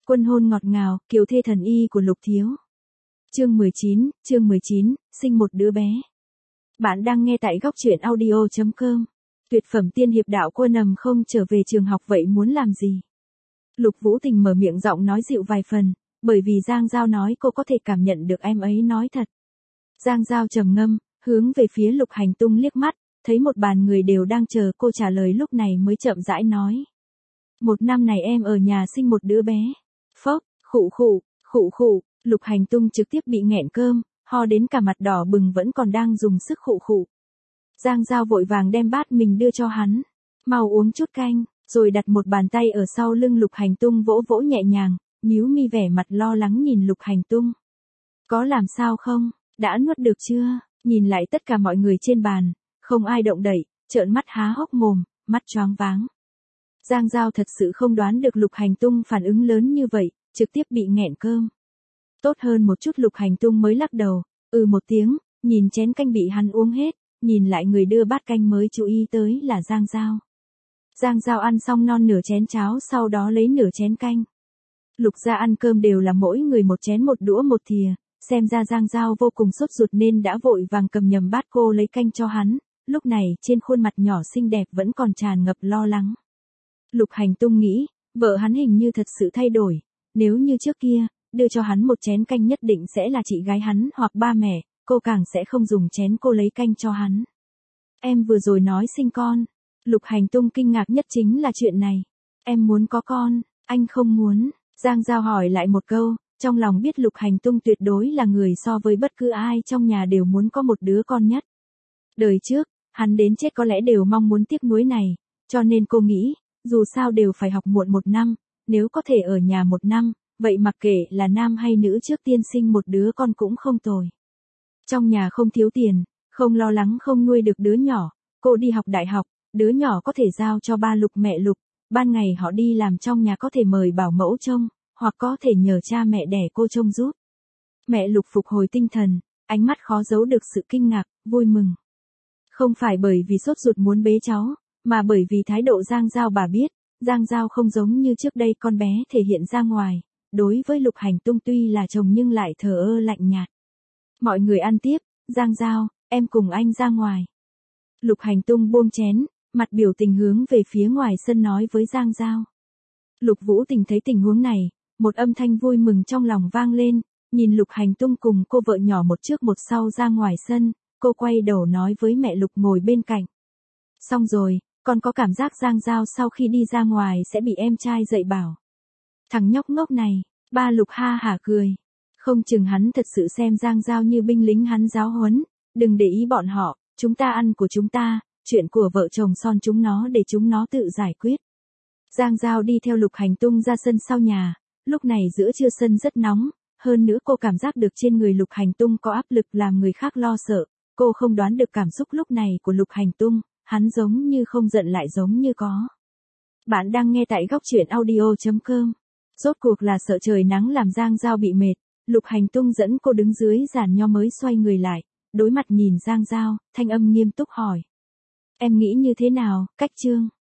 Quân hôn ngọt ngào, kiều thê thần y của Lục Thiếu. Chương 19, sinh một đứa bé. Bạn đang nghe tại góc truyện audio.com. Tuyệt phẩm tiên hiệp đạo Quân Ầm không trở về trường học vậy muốn làm gì? Lục Vũ Tình mở miệng giọng nói dịu vài phần, bởi vì Giang Giao nói cô có thể cảm nhận được em ấy nói thật. Giang Giao trầm ngâm, hướng về phía Lục Hành Tung liếc mắt, thấy một bàn người đều đang chờ cô trả lời lúc này mới chậm rãi nói. 1 năm này em ở nhà sinh một đứa bé. Phốc, khụ, Lục Hành Tung trực tiếp bị nghẹn cơm, ho đến cả mặt đỏ bừng vẫn còn đang dùng sức khụ. Giang Giao vội vàng đem bát mình đưa cho hắn. Mau uống chút canh, rồi đặt một bàn tay ở sau lưng Lục Hành Tung vỗ vỗ nhẹ nhàng, nhíu mi vẻ mặt lo lắng nhìn Lục Hành Tung. Có làm sao không, đã nuốt được chưa? Nhìn lại tất cả mọi người trên bàn, không ai động đậy, trợn mắt há hốc mồm, mắt choáng váng. Giang Giao thật sự không đoán được Lục Hành Tung phản ứng lớn như vậy, trực tiếp bị nghẹn cơm. Tốt hơn một chút Lục Hành Tung mới lắc đầu, một tiếng, nhìn chén canh bị hắn uống hết, nhìn lại người đưa bát canh mới chú ý tới là Giang Giao. Giang Giao ăn xong non nửa chén cháo sau đó lấy nửa chén canh. Lục gia ăn cơm đều là mỗi người một chén một đũa một thìa, xem ra Giang Giao vô cùng sốt ruột nên đã vội vàng cầm nhầm bát cô lấy canh cho hắn, lúc này trên khuôn mặt nhỏ xinh đẹp vẫn còn tràn ngập lo lắng. Lục Hành Tung nghĩ, vợ hắn hình như thật sự thay đổi, nếu như trước kia, đưa cho hắn một chén canh nhất định sẽ là chị gái hắn hoặc ba mẹ, cô càng sẽ không dùng chén cô lấy canh cho hắn. Em vừa rồi nói sinh con. Lục Hành Tung kinh ngạc nhất chính là chuyện này. Em muốn có con, anh không muốn. Giang Giao hỏi lại một câu, trong lòng biết Lục Hành Tung tuyệt đối là người so với bất cứ ai trong nhà đều muốn có một đứa con nhất. Đời trước, hắn đến chết có lẽ đều mong muốn tiếc nuối này, cho nên cô nghĩ, dù sao đều phải học muộn 1 năm, nếu có thể ở nhà 1 năm, vậy mặc kệ là nam hay nữ trước tiên sinh một đứa con cũng không tồi. Trong nhà không thiếu tiền, không lo lắng không nuôi được đứa nhỏ, cô đi học đại học, đứa nhỏ có thể giao cho ba Lục mẹ Lục, ban ngày họ đi làm trong nhà có thể mời bảo mẫu trông, hoặc có thể nhờ cha mẹ đẻ cô trông giúp. Mẹ Lục phục hồi tinh thần, ánh mắt khó giấu được sự kinh ngạc, vui mừng. Không phải bởi vì sốt ruột muốn bế cháu, mà bởi vì thái độ Giang Giao bà biết, Giang Giao không giống như trước đây con bé thể hiện ra ngoài, đối với Lục Hành Tung tuy là chồng nhưng lại thờ ơ lạnh nhạt. Mọi người ăn tiếp, Giang Giao, em cùng anh ra ngoài. Lục Hành Tung buông chén, mặt biểu tình hướng về phía ngoài sân nói với Giang Giao. Lục Vũ Tình thấy tình huống này, một âm thanh vui mừng trong lòng vang lên, nhìn Lục Hành Tung cùng cô vợ nhỏ một trước một sau ra ngoài sân, cô quay đầu nói với mẹ Lục ngồi bên cạnh. Xong rồi, con có cảm giác Giang Giao sau khi đi ra ngoài sẽ bị em trai dạy bảo. Thằng nhóc ngốc này, ba Lục ha hả cười. Không chừng hắn thật sự xem Giang Giao như binh lính hắn giáo huấn, đừng để ý bọn họ, chúng ta ăn của chúng ta, chuyện của vợ chồng son chúng nó để chúng nó tự giải quyết. Giang Giao đi theo Lục Hành Tung ra sân sau nhà, lúc này giữa trưa sân rất nóng, hơn nữa cô cảm giác được trên người Lục Hành Tung có áp lực làm người khác lo sợ, cô không đoán được cảm xúc lúc này của Lục Hành Tung, hắn giống như không giận lại giống như có. Bạn đang nghe tại góc truyện audio.com. Rốt cuộc là sợ trời nắng làm Giang Giao bị mệt, Lục Hành Tung dẫn cô đứng dưới giàn nho mới xoay người lại, đối mặt nhìn Giang Giao, thanh âm nghiêm túc hỏi. Em nghĩ như thế nào, Cách Trương?